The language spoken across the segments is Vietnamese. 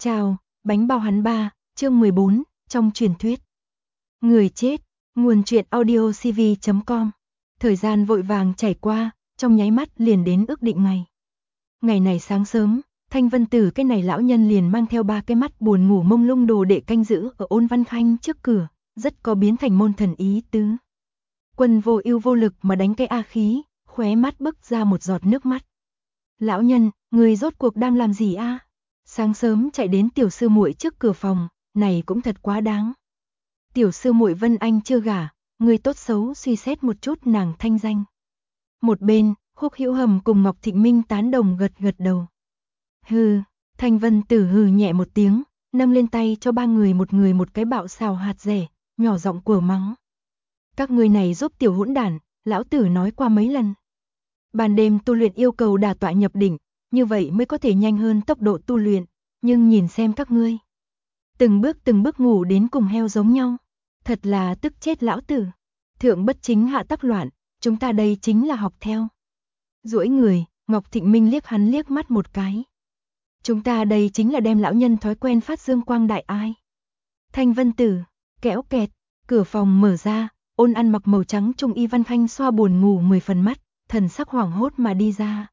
Chào, bánh bao hắn ba, chương 14, trong truyền thuyết. Người chết, nguồn truyện audiocv.com. Thời gian vội vàng chảy qua, trong nháy mắt liền đến ước định ngày. Ngày này sáng sớm, Thanh Vân Tử cái này lão nhân liền mang theo ba cái mắt buồn ngủ mông lung đồ đệ canh giữ ở Ôn Văn Khanh trước cửa, rất có biến thành môn thần ý tứ. Quân vô ưu vô lực mà đánh cái a khí, khóe mắt bức ra một giọt nước mắt. Lão nhân, người rốt cuộc đang làm gì a? Sáng sớm chạy đến tiểu sư muội trước cửa phòng, này cũng thật quá đáng. Tiểu sư muội Vân Anh chưa gả, người tốt xấu suy xét một chút nàng thanh danh. Một bên, Khúc Hữu Hầm cùng Ngọc Thịnh Minh tán đồng gật gật đầu. Hừ, Thanh Vân Tử hừ nhẹ một tiếng, nâng lên tay cho ba người một cái bạo xào hạt rẻ, nhỏ giọng của mắng. Các người này giúp tiểu hỗn đản, lão tử nói qua mấy lần. Ban đêm tu luyện yêu cầu đả tọa nhập đỉnh, như vậy mới có thể nhanh hơn tốc độ tu luyện, nhưng nhìn xem các ngươi. Từng bước ngủ đến cùng heo giống nhau, thật là tức chết lão tử. Thượng bất chính hạ tắc loạn, chúng ta đây chính là học theo. Duỗi người, Ngọc Thịnh Minh liếc hắn liếc mắt một cái. Chúng ta đây chính là đem lão nhân thói quen phát dương quang đại ai. Thanh Vân Tử, kéo kẹt, cửa phòng mở ra, Ôn ăn mặc màu trắng trung y Văn Khanh xoa buồn ngủ 10 phần mắt, thần sắc hoảng hốt mà đi ra.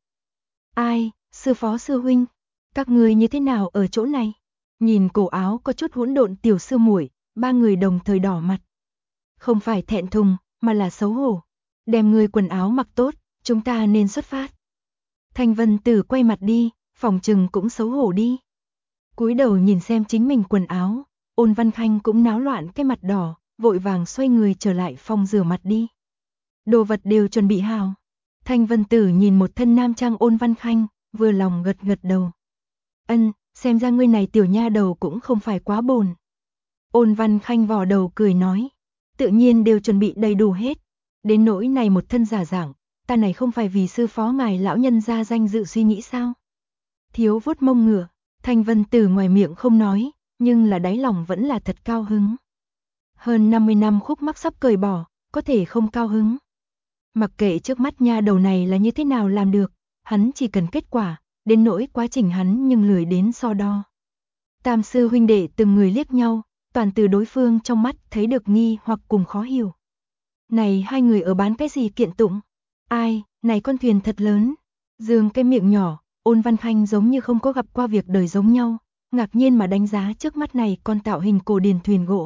Ai, sư phó sư huynh, các người như thế nào ở chỗ này? Nhìn cổ áo có chút hỗn độn tiểu sư muội, ba người đồng thời đỏ mặt. Không phải thẹn thùng, mà là xấu hổ. Đem người quần áo mặc tốt, chúng ta nên xuất phát. Thanh Vân Tử quay mặt đi, phòng trừng cũng xấu hổ đi. Cúi đầu nhìn xem chính mình quần áo, Ôn Văn Khanh cũng náo loạn cái mặt đỏ, vội vàng xoay người trở lại phòng rửa mặt đi. Đồ vật đều chuẩn bị hào. Thanh Vân Tử nhìn một thân nam trang Ôn Văn Khanh, vừa lòng gật gật đầu. Ân, xem ra ngươi này tiểu nha đầu cũng không phải quá bồn. Ôn Văn Khanh vò đầu cười nói, tự nhiên đều chuẩn bị đầy đủ hết. Đến nỗi này một thân giả dạng, ta này không phải vì sư phó ngài lão nhân ra danh dự suy nghĩ sao? Thiếu vuốt mông ngựa, Thanh Vân Tử ngoài miệng không nói, nhưng là đáy lòng vẫn là thật cao hứng. Hơn 50 năm khúc mắc sắp cởi bỏ, có thể không cao hứng. Mặc kệ trước mắt nha đầu này là như thế nào làm được, hắn chỉ cần kết quả, đến nỗi quá trình hắn nhưng lười đến so đo. Tam sư huynh đệ từng người liếc nhau, toàn từ đối phương trong mắt thấy được nghi hoặc cùng khó hiểu. Này hai người ở bán cái gì kiện tụng? Ai, này con thuyền thật lớn. Dương cái miệng nhỏ, Ôn Văn Khanh giống như không có gặp qua việc đời giống nhau, ngạc nhiên mà đánh giá trước mắt này con tạo hình cổ điển thuyền gỗ.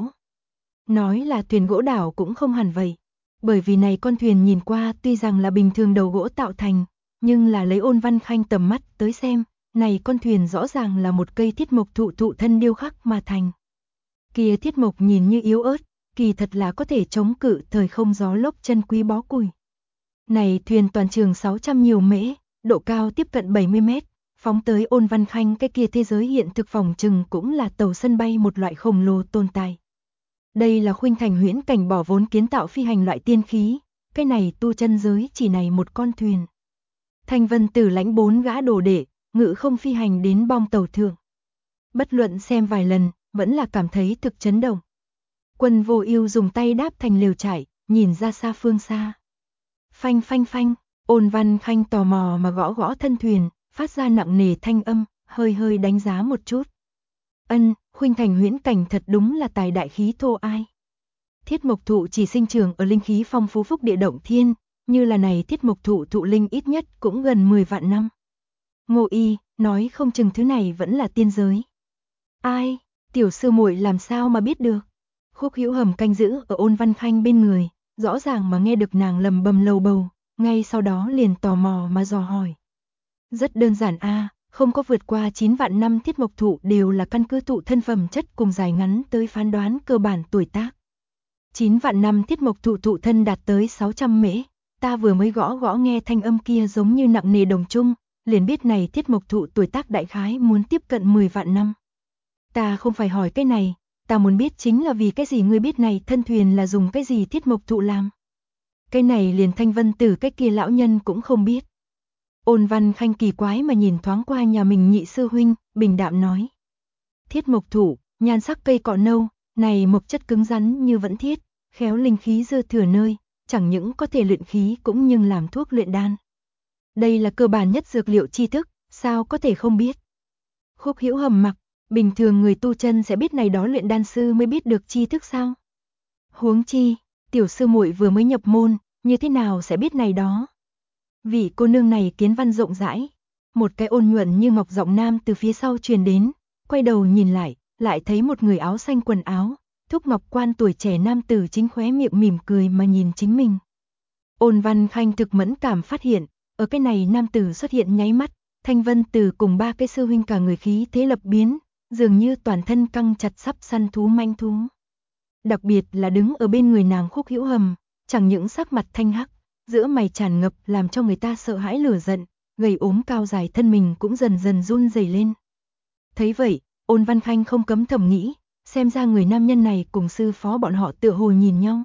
Nói là thuyền gỗ đảo cũng không hẳn vậy. Bởi vì này con thuyền nhìn qua tuy rằng là bình thường đầu gỗ tạo thành, nhưng là lấy Ôn Văn Khanh tầm mắt tới xem, này con thuyền rõ ràng là một cây thiết mộc thụ thân điêu khắc mà thành. Kia thiết mộc nhìn như yếu ớt, kỳ thật là có thể chống cự thời không gió lốc chân quý bó củi. Này thuyền toàn trường 600 nhiều mễ, độ cao tiếp cận 70 mét, phóng tới Ôn Văn Khanh cái kia thế giới hiện thực phòng trừng cũng là tàu sân bay một loại khổng lồ tồn tại. Đây là khuynh thành huyễn cảnh bỏ vốn kiến tạo phi hành loại tiên khí, cái này tu chân giới chỉ này một con thuyền. Thanh Vân Tử lãnh 4 gã đồ đệ, ngự không phi hành đến bong tàu thượng. Bất luận xem vài lần, vẫn là cảm thấy thực chấn động. Quân vô ưu dùng tay đáp thành lều trải, nhìn ra xa phương xa. Phanh phanh phanh, Ôn Văn Khanh tò mò mà gõ gõ thân thuyền, phát ra nặng nề thanh âm, hơi hơi đánh giá một chút. Ân, khuynh thành huyễn cảnh thật đúng là tài đại khí thô ai. Thiết mộc thụ chỉ sinh trưởng ở linh khí phong phú phúc địa động thiên, như là này thiết mộc thụ thụ linh ít nhất cũng gần 10 vạn năm. Ngô Y, nói không chừng thứ này vẫn là tiên giới. Ai, tiểu sư muội làm sao mà biết được? Khúc Hữu Hầm canh giữ ở Ôn Văn Khanh bên người, rõ ràng mà nghe được nàng lầm bầm lầu bầu, ngay sau đó liền tò mò mà dò hỏi. Rất đơn giản a, không có vượt qua 9 vạn năm thiết mộc thụ đều là căn cứ thụ thân phẩm chất cùng dài ngắn tới phán đoán cơ bản tuổi tác. 9 vạn năm thiết mộc thụ thụ thân đạt tới 600 mễ, ta vừa mới gõ nghe thanh âm kia giống như nặng nề đồng chung, liền biết này thiết mộc thụ tuổi tác đại khái muốn tiếp cận 10 vạn năm. Ta không phải hỏi cái này, ta muốn biết chính là vì cái gì ngươi biết này thân thuyền là dùng cái gì thiết mộc thụ làm. Cái này liền Thanh Vân Tử cái kia lão nhân cũng không biết. Ôn Văn Khanh kỳ quái mà nhìn thoáng qua nhà mình nhị sư huynh, bình đạm nói. Thiết mộc thụ, nhan sắc cây cọ nâu, này mộc chất cứng rắn như vẫn thiết, khéo linh khí dư thừa nơi, chẳng những có thể luyện khí cũng như làm thuốc luyện đan. Đây là cơ bản nhất dược liệu tri thức, sao có thể không biết. Khúc Hữu Hầm mặc, Bình thường người tu chân sẽ biết này đó luyện đan sư mới biết được tri thức sao? Huống chi, tiểu sư muội vừa mới nhập môn, như thế nào sẽ biết này đó? Vị cô nương này kiến văn rộng rãi, một cái ôn nhuận như ngọc giọng nam từ phía sau truyền đến, quay đầu nhìn lại thấy một người áo xanh quần áo, thúc ngọc quan tuổi trẻ nam tử chính khóe miệng mỉm cười mà nhìn chính mình. Ôn Văn Khanh thực mẫn cảm phát hiện, ở cái này nam tử xuất hiện nháy mắt, Thanh Vân Tử cùng ba cái sư huynh cả người khí thế lập biến, dường như toàn thân căng chặt sắp săn thú manh thú. Đặc biệt là đứng ở bên người nàng Khúc Hữu Hầm, chẳng những sắc mặt thanh hắc, giữa mày tràn ngập làm cho người ta sợ hãi lửa giận, gầy ốm cao dài thân mình cũng dần dần run rẩy lên. Thấy vậy, Ôn Văn Khanh không cấm thầm nghĩ, xem ra người nam nhân này cùng sư phó bọn họ tựa hồ nhìn nhau.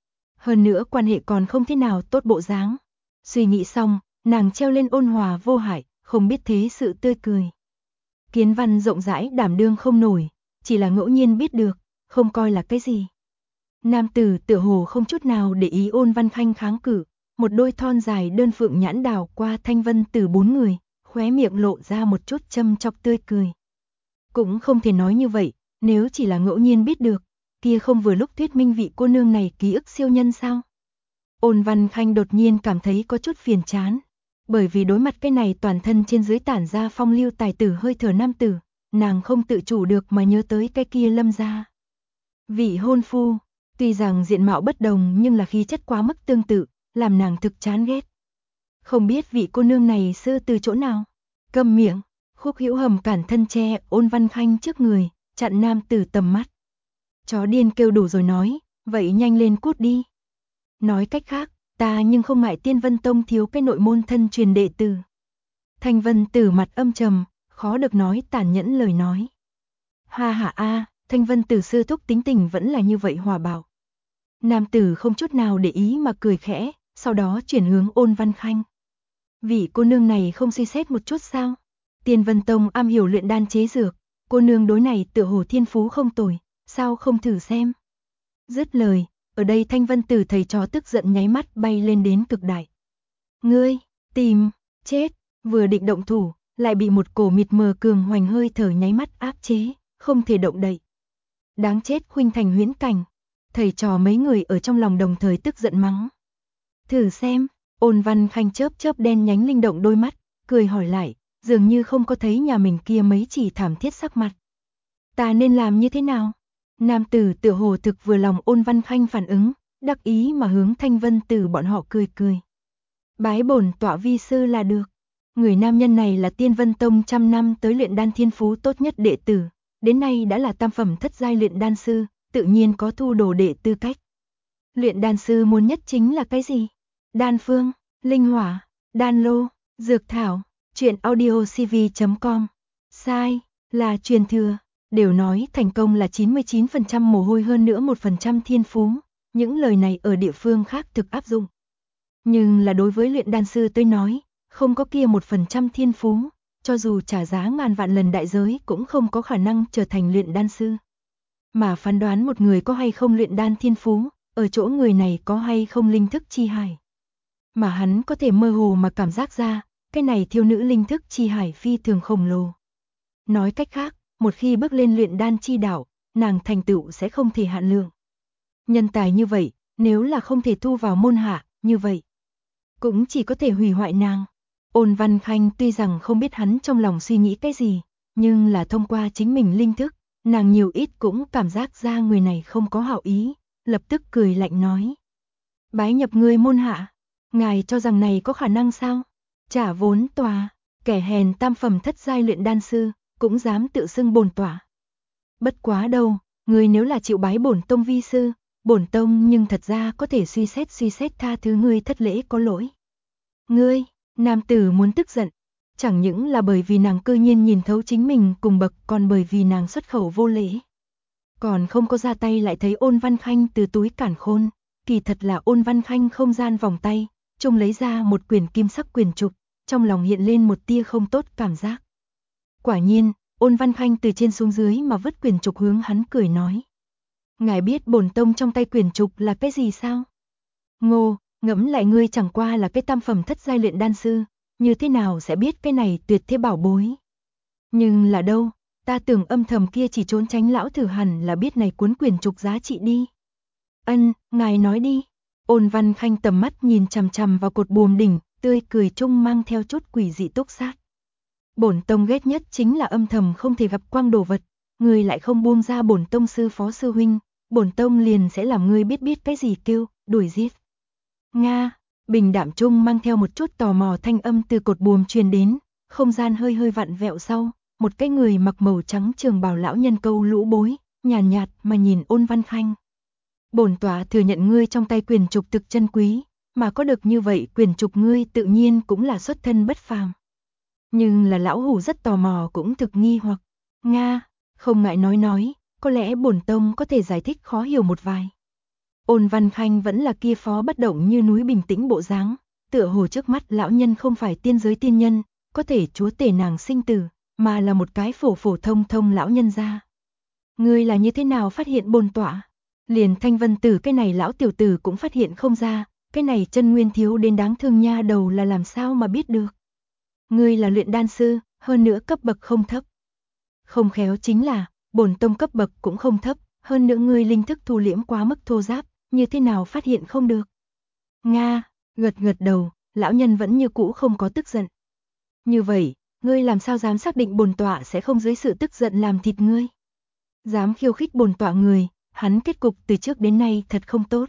Hơn nữa quan hệ còn không thế nào tốt bộ dáng. Suy nghĩ xong, nàng treo lên ôn hòa vô hại, không biết thế sự tươi cười. Kiến văn rộng rãi đảm đương không nổi, chỉ là ngẫu nhiên biết được, không coi là cái gì. Nam tử tựa hồ không chút nào để ý Ôn Văn Khanh kháng cự, một đôi thon dài đơn phượng nhãn đào qua Thanh Vân Tử bốn người, khóe miệng lộ ra một chút châm chọc tươi cười. Cũng không thể nói như vậy, nếu chỉ là ngẫu nhiên biết được, kia không vừa lúc thuyết minh vị cô nương này ký ức siêu nhân sao? Ôn Văn Khanh đột nhiên cảm thấy có chút phiền chán, bởi vì đối mặt cái này toàn thân trên dưới tản ra phong lưu tài tử hơi thở nam tử, nàng không tự chủ được mà nhớ tới cái kia Lâm gia. Vị hôn phu, tuy rằng diện mạo bất đồng nhưng là khí chất quá mức tương tự, làm nàng thực chán ghét. Không biết vị cô nương này xưa từ chỗ nào? Câm miệng, Khúc Hữu Hầm cản thân che Ôn Văn Khanh trước người, chặn nam tử tầm mắt. Chó điên kêu đủ rồi nói, vậy nhanh lên cút đi. Nói cách khác, ta nhưng không ngại Tiên Vân Tông thiếu cái nội môn thân truyền đệ tử. Thanh Vân Tử mặt âm trầm, khó được nói tàn nhẫn lời nói. Ha ha a, Thanh Vân Tử sư thúc tính tình vẫn là như vậy hòa bạo. Nam tử không chút nào để ý mà cười khẽ, sau đó chuyển hướng Ôn Văn Khanh. Vị cô nương này không suy xét một chút sao? Tiên Vân Tông am hiểu luyện đan chế dược, cô nương đối này tựa hồ thiên phú không tồi, sao không thử xem? Dứt lời, ở đây Thanh Vân Tử thầy trò tức giận nháy mắt bay lên đến cực đại. Ngươi, tìm, chết, vừa định động thủ, lại bị một cổ mịt mờ cường hoành hơi thở nháy mắt áp chế, không thể động đậy. Đáng chết khuynh thành huyễn cảnh, thầy trò mấy người ở trong lòng đồng thời tức giận mắng. Thử xem, Ôn Văn Khanh chớp chớp đen nhánh linh động đôi mắt, cười hỏi lại, dường như không có thấy nhà mình kia mấy chỉ thảm thiết sắc mặt. Ta nên làm như thế nào? Nam tử tựa hồ thực vừa lòng Ôn Văn Khanh phản ứng, đắc ý mà hướng Thanh Vân Tử bọn họ cười cười. Bái bổn tọa vi sư là được. Người nam nhân này là Tiên Vân Tông trăm năm tới luyện đan thiên phú tốt nhất đệ tử, đến nay đã là tam phẩm thất giai luyện đan sư, tự nhiên có thu đồ đệ tư cách. Luyện đan sư muốn nhất chính là cái gì? Đan phương, linh hỏa, đan lô, dược thảo, truyện audiocv.com. Sai, là truyền thừa. Đều nói thành công là 99% mồ hôi hơn nữa 1% thiên phú, những lời này ở địa phương khác thực áp dụng. Nhưng là đối với luyện đan sư tôi nói, không có kia 1% thiên phú, cho dù trả giá ngàn vạn lần đại giới cũng không có khả năng trở thành luyện đan sư. Mà phán đoán một người có hay không luyện đan thiên phú, ở chỗ người này có hay không linh thức chi hải. Mà hắn có thể mơ hồ mà cảm giác ra, cái này thiếu nữ linh thức chi hải phi thường khổng lồ. Nói cách khác, một khi bước lên luyện đan chi đạo, nàng thành tựu sẽ không thể hạn lượng. Nhân tài như vậy, nếu là không thể thu vào môn hạ, như vậy, cũng chỉ có thể hủy hoại nàng. Ôn Văn Khanh tuy rằng không biết hắn trong lòng suy nghĩ cái gì, nhưng là thông qua chính mình linh thức, nàng nhiều ít cũng cảm giác ra người này không có hảo ý, lập tức cười lạnh nói. Bái nhập ngươi môn hạ, ngài cho rằng này có khả năng sao? Trả vốn tòa, kẻ hèn tam phẩm thất giai luyện đan sư, cũng dám tự xưng bổn tỏa. Bất quá đâu, ngươi nếu là chịu bái bổn tông vi sư, bổn tông nhưng thật ra có thể suy xét tha thứ ngươi thất lễ có lỗi. Ngươi, nam tử muốn tức giận, chẳng những là bởi vì nàng cư nhiên nhìn thấu chính mình cùng bậc, còn bởi vì nàng xuất khẩu vô lễ. Còn không có ra tay lại thấy Ôn Văn Khanh từ túi cản khôn, kỳ thật là Ôn Văn Khanh không gian vòng tay, trông lấy ra một quyển kim sắc quyển trục, trong lòng hiện lên một tia không tốt cảm giác. Quả nhiên, Ôn Văn Khanh từ trên xuống dưới mà vứt quyển trục hướng hắn cười nói. Ngài biết bổn tông trong tay quyển trục là cái gì sao? Ngô, ngẫm lại ngươi chẳng qua là cái tam phẩm thất giai luyện đan sư, như thế nào sẽ biết cái này tuyệt thế bảo bối? Nhưng là đâu, ta tưởng âm thầm kia chỉ trốn tránh lão thử hẳn là biết này cuốn quyển trục giá trị đi. Ngài nói đi. Ôn Văn Khanh tầm mắt nhìn chằm chằm vào cột buồm đỉnh, tươi cười chung mang theo chút quỷ dị túc sát. Bổn tông ghét nhất chính là âm thầm không thể gặp quang đồ vật, người lại không buông ra bổn tông sư phó sư huynh, bổn tông liền sẽ làm ngươi biết cái gì kêu, đuổi giết. Nga, bình đạm chung mang theo một chút tò mò thanh âm từ cột buồm truyền đến, không gian hơi vặn vẹo sau, một cái người mặc màu trắng trường bào lão nhân câu lũ bối, nhàn nhạt mà nhìn Ôn Văn Khanh. Bổn tọa thừa nhận ngươi trong tay quyền trục thực chân quý, mà có được như vậy quyền trục ngươi tự nhiên cũng là xuất thân bất phàm. Nhưng là lão hủ rất tò mò cũng thực nghi hoặc. Nga, không ngại nói, có lẽ bổn tông có thể giải thích khó hiểu một vài. Ôn Văn Khanh vẫn là kia phó bất động như núi bình tĩnh bộ dáng, tựa hồ trước mắt lão nhân không phải tiên giới tiên nhân, có thể chúa tể nàng sinh tử, mà là một cái phổ thông lão nhân gia. Ngươi là như thế nào phát hiện bổn tọa? Liền Thanh Vân Tử cái này lão tiểu tử cũng phát hiện không ra, cái này chân nguyên thiếu đến đáng thương nha đầu là làm sao mà biết được. Ngươi là luyện đan sư, hơn nữa cấp bậc không thấp. Không khéo chính là, bổn tông cấp bậc cũng không thấp, hơn nữa ngươi linh thức thu liễm quá mức thô ráp, như thế nào phát hiện không được. Nga, gật đầu, lão nhân vẫn như cũ không có tức giận. Như vậy, ngươi làm sao dám xác định bổn tọa sẽ không dưới sự tức giận làm thịt ngươi? Dám khiêu khích bổn tọa người, hắn kết cục từ trước đến nay thật không tốt.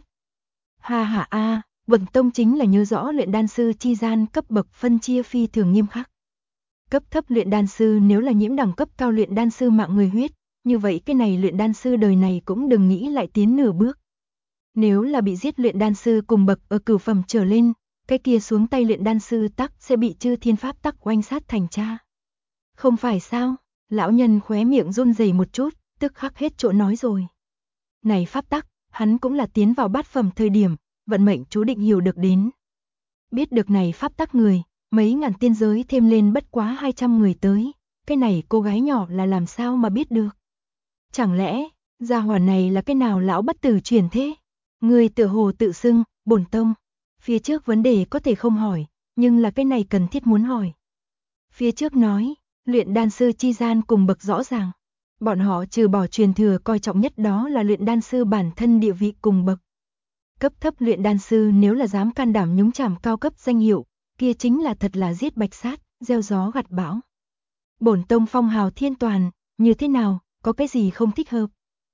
Ha, bổn tông chính là nhớ rõ luyện đan sư chi gian cấp bậc phân chia phi thường nghiêm khắc. Cấp thấp luyện đan sư nếu là nhiễm đẳng cấp cao luyện đan sư mạng người huyết, như vậy cái này luyện đan sư đời này cũng đừng nghĩ lại tiến nửa bước. Nếu là bị giết luyện đan sư cùng bậc ở cửu phẩm trở lên, cái kia xuống tay luyện đan sư tắc sẽ bị chư thiên pháp tắc oanh sát thành cha. Không phải sao? Lão nhân khóe miệng run rẩy một chút, tức khắc hết chỗ nói rồi. Này pháp tắc, hắn cũng là tiến vào bát phẩm thời điểm, vận mệnh chú định hiểu được đến. Biết được này pháp tắc người, mấy ngàn tiên giới thêm lên bất quá 200 người tới, cái này cô gái nhỏ là làm sao mà biết được. Chẳng lẽ, gia hỏa này là cái nào lão bất tử truyền thế? Người tựa hồ tự xưng, bổn tông. Phía trước vấn đề có thể không hỏi, nhưng là cái này cần thiết muốn hỏi. Phía trước nói, luyện đan sư chi gian cùng bậc rõ ràng. Bọn họ trừ bỏ truyền thừa coi trọng nhất đó là luyện đan sư bản thân địa vị cùng bậc. Cấp thấp luyện đan sư nếu là dám can đảm nhúng chàm cao cấp danh hiệu, kia chính là thật là giết bạch sát, gieo gió gặt bão. Bổn tông phong hào thiên toàn, như thế nào, có cái gì không thích hợp?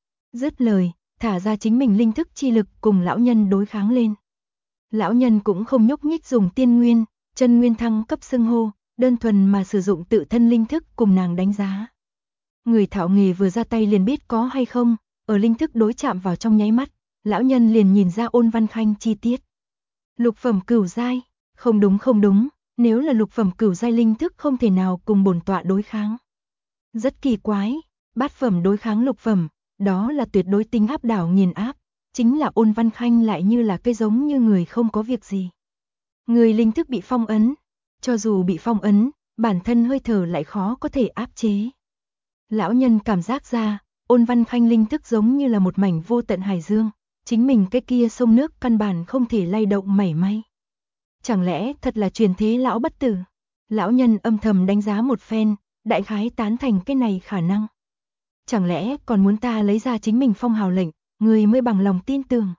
Dứt lời, thả ra chính mình linh thức chi lực cùng lão nhân đối kháng lên. Lão nhân cũng không nhúc nhích dùng tiên nguyên, chân nguyên thăng cấp xưng hô, đơn thuần mà sử dụng tự thân linh thức cùng nàng đánh giá. Người thạo nghề vừa ra tay liền biết có hay không, ở linh thức đối chạm vào trong nháy mắt, lão nhân liền nhìn ra Ôn Văn Khanh chi tiết. Lục phẩm cửu giai, không đúng, nếu là lục phẩm cửu giai linh thức không thể nào cùng bổn tọa đối kháng. Rất kỳ quái, bát phẩm đối kháng lục phẩm, đó là tuyệt đối tính áp đảo nghiền áp, chính là Ôn Văn Khanh lại như là cây giống như người không có việc gì. Người linh thức bị phong ấn, cho dù bị phong ấn, bản thân hơi thở lại khó có thể áp chế. Lão nhân cảm giác ra, Ôn Văn Khanh linh thức giống như là một mảnh vô tận hải dương, chính mình cái kia sông nước căn bản không thể lay động mảy may. Chẳng lẽ thật là truyền thế lão bất tử? Lão nhân âm thầm đánh giá một phen, đại khái tán thành cái này khả năng. Chẳng lẽ còn muốn ta lấy ra chính mình phong hào lệnh, người mới bằng lòng tin tưởng.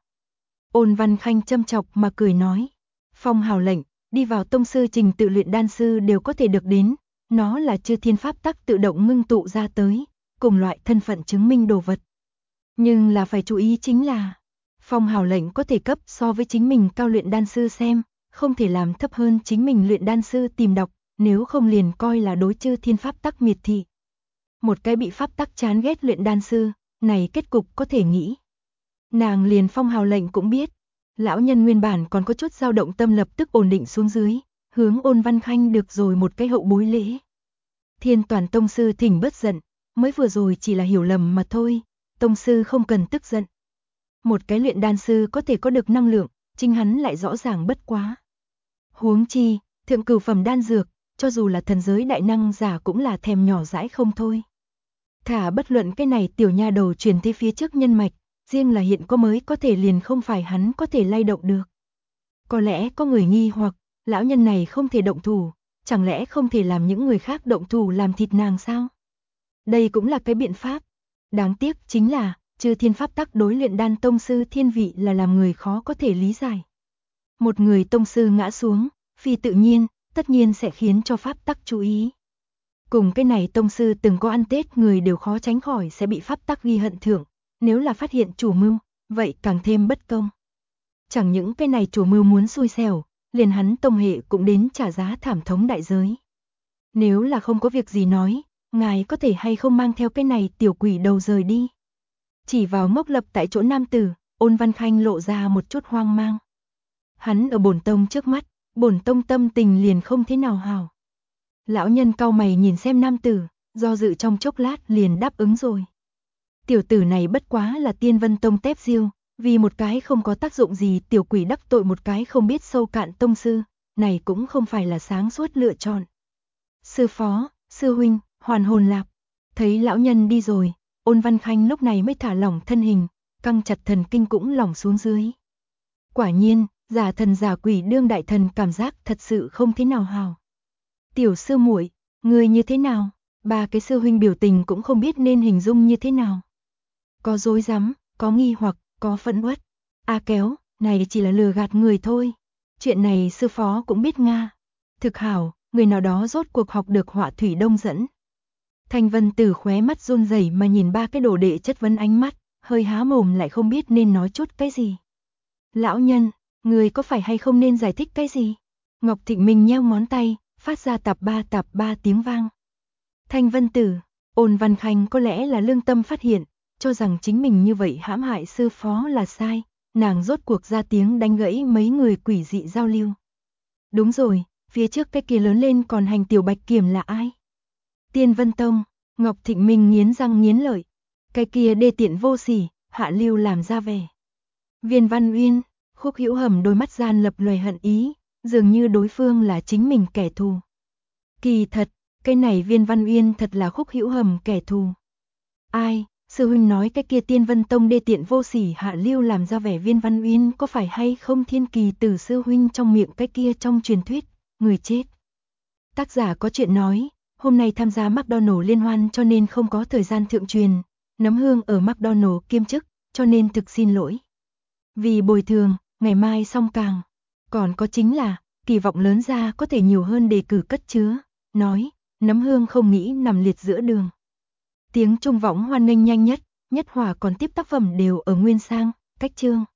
Ôn Văn Khanh châm chọc mà cười nói, phong hào lệnh, đi vào tông sư trình tự luyện đan sư đều có thể được đến, nó là chư thiên pháp tắc tự động ngưng tụ ra tới, cùng loại thân phận chứng minh đồ vật. Nhưng là phải chú ý chính là, phong hào lệnh có thể cấp so với chính mình cao luyện đan sư xem, không thể làm thấp hơn chính mình luyện đan sư tìm đọc, nếu không liền coi là đối chư thiên pháp tắc miệt thị. Một cái bị pháp tắc chán ghét luyện đan sư, này kết cục có thể nghĩ. Nàng liền phong hào lệnh cũng biết, lão nhân nguyên bản còn có chút dao động tâm lập tức ổn định xuống dưới, hướng Ôn Văn Khanh được rồi một cái hậu bối lễ. Thiên Toàn tông sư thỉnh bớt giận, mới vừa rồi chỉ là hiểu lầm mà thôi, tông sư không cần tức giận. Một cái luyện đan sư có thể có được năng lượng, chính hắn lại rõ ràng bất quá. Huống chi, thượng cửu phẩm đan dược, cho dù là thần giới đại năng giả cũng là thèm nhỏ dãi không thôi. Thả bất luận cái này tiểu nha đầu truyền thế phía trước nhân mạch, riêng là hiện có mới có thể liền không phải hắn có thể lay động được. Có lẽ có người nghi hoặc, lão nhân này không thể động thủ, chẳng lẽ không thể làm những người khác động thủ làm thịt nàng sao? Đây cũng là cái biện pháp. Đáng tiếc chính là, chư thiên pháp tắc đối luyện đan tông sư thiên vị là làm người khó có thể lý giải. Một người tông sư ngã xuống, phi tự nhiên, tất nhiên sẽ khiến cho pháp tắc chú ý. Cùng cái này tông sư từng có ăn Tết người đều khó tránh khỏi sẽ bị pháp tắc ghi hận thưởng, nếu là phát hiện chủ mưu, vậy càng thêm bất công. Chẳng những cái này chủ mưu muốn xui xẻo, liền hắn tông hệ cũng đến trả giá thảm thống đại giới. Nếu là không có việc gì nói, ngài có thể hay không mang theo cái này tiểu quỷ đầu rời đi. Chỉ vào ngốc lập tại chỗ nam tử, Ôn Văn Khanh lộ ra một chút hoang mang. Hắn ở bổn tông trước mắt, bổn tông tâm tình liền không thế nào hảo. Lão nhân cau mày nhìn xem nam tử, do dự trong chốc lát liền đáp ứng rồi. Tiểu tử này bất quá là Tiên Vân Tông tép diêu, vì một cái không có tác dụng gì tiểu quỷ đắc tội một cái không biết sâu cạn tông sư, này cũng không phải là sáng suốt lựa chọn. Sư phó, sư huynh, hoàn hồn lạc. Thấy lão nhân đi rồi, Ôn Văn Khanh lúc này mới thả lỏng thân hình, căng chặt thần kinh cũng lỏng xuống dưới. Quả nhiên, giả thần giả quỷ đương đại thần cảm giác thật sự không thế nào hào. Tiểu sư muội, người như thế nào? Ba cái sư huynh biểu tình cũng không biết nên hình dung như thế nào. Có rối rắm, có nghi hoặc, có phẫn uất. A kéo, này chỉ là lừa gạt người thôi. Chuyện này sư phó cũng biết nga. Thực hảo, người nào đó rốt cuộc học được họa thủy đông dẫn. Thanh Vân Tử khóe mắt run rẩy mà nhìn ba cái đồ đệ chất vấn ánh mắt, hơi há mồm lại không biết nên nói chút cái gì. Lão nhân, người có phải hay không nên giải thích cái gì? Ngọc Thịnh Minh nheo ngón tay, phát ra tạp ba tiếng vang. Thanh Vân Tử, Ôn Văn Khanh có lẽ là lương tâm phát hiện, cho rằng chính mình như vậy hãm hại sư phó là sai, nàng rốt cuộc ra tiếng đánh gãy mấy người quỷ dị giao lưu. Đúng rồi, phía trước cái kia lớn lên còn hành tiểu bạch kiểm là ai? Tiên Vân Tông, Ngọc Thịnh Minh nghiến răng nghiến lợi, cái kia đê tiện vô sỉ, hạ lưu làm ra vẻ. Viên Văn Uyên, Khúc Hữu Hầm đôi mắt gian lập loè hận ý, dường như đối phương là chính mình kẻ thù. Kỳ thật, cái này Viên Văn Uyên thật là Khúc Hữu Hầm kẻ thù. Ai, sư huynh nói cái kia Tiên Vân Tông đê tiện vô sỉ hạ lưu làm ra vẻ Viên Văn Uyên có phải hay không Thiên Kỳ Tử sư huynh trong miệng cái kia trong truyền thuyết, người chết. Tác giả có chuyện nói, hôm nay tham gia McDonald liên hoan cho nên không có thời gian thượng truyền, nấm hương ở McDonald kiêm chức, cho nên thực xin lỗi. Vì bồi thường, ngày mai xong càng. Còn có chính là, kỳ vọng lớn ra có thể nhiều hơn đề cử cất chứa, nói, nấm hương không nghĩ nằm liệt giữa đường. Tiếng trung võng hoan nghênh nhanh nhất, nhất hỏa còn tiếp tác phẩm đều ở nguyên sang, cách chương.